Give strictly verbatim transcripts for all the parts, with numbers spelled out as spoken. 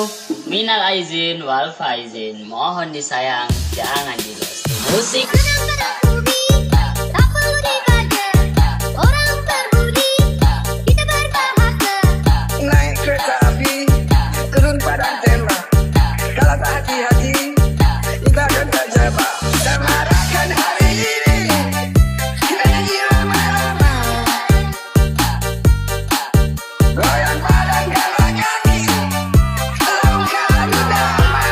minal aizin wal faizin, mohon disayang, jangan dilost. Musik. Naik kereta api, turun padang tembak. Kalau tak hati-hati, kita akan terjebak. Semarakan hari ini, energi lama-lama. Goyang badan, gerak kaki, langkah adu damai.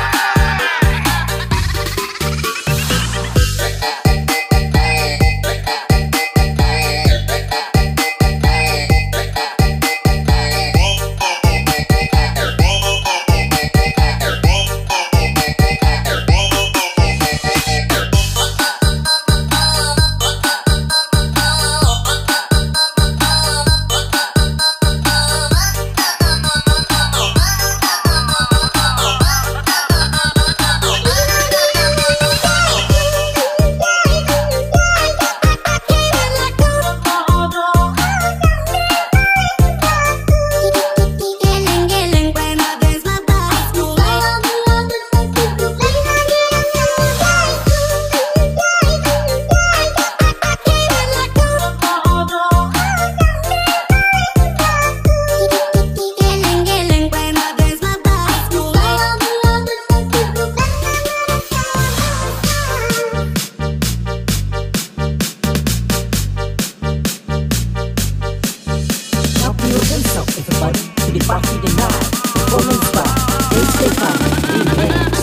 To the party tonight, performance by H K five Remix.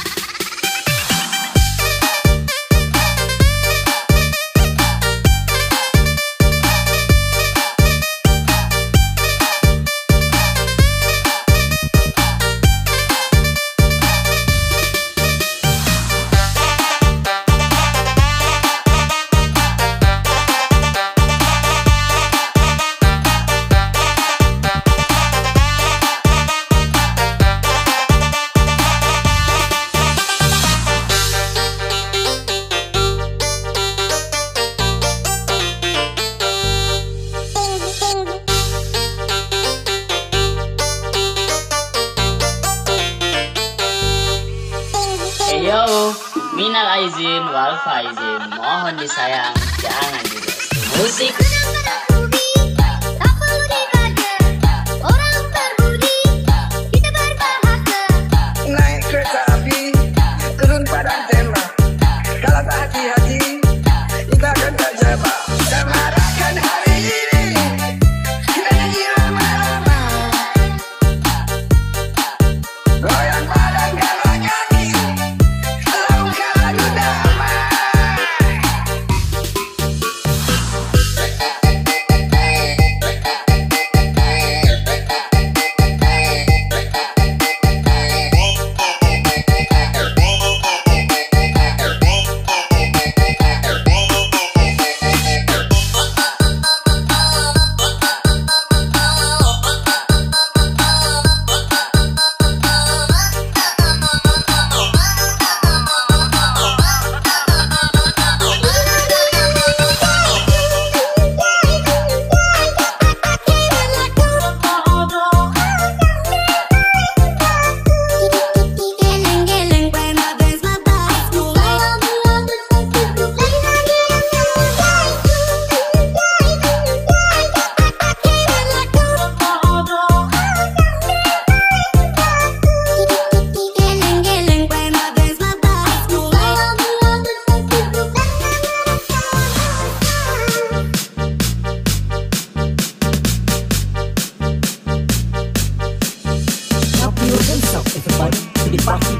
Yo, minal aizin wal faizin, mohon disayang, jangan dilost. Musik. Naik kereta api, turun padang tembak. Kalau tak hati-hati, kita akan terjebak. Semarakan hari ini, energi lama-lama. Goyang badan, gerak kaki, langkah adu damai. To the party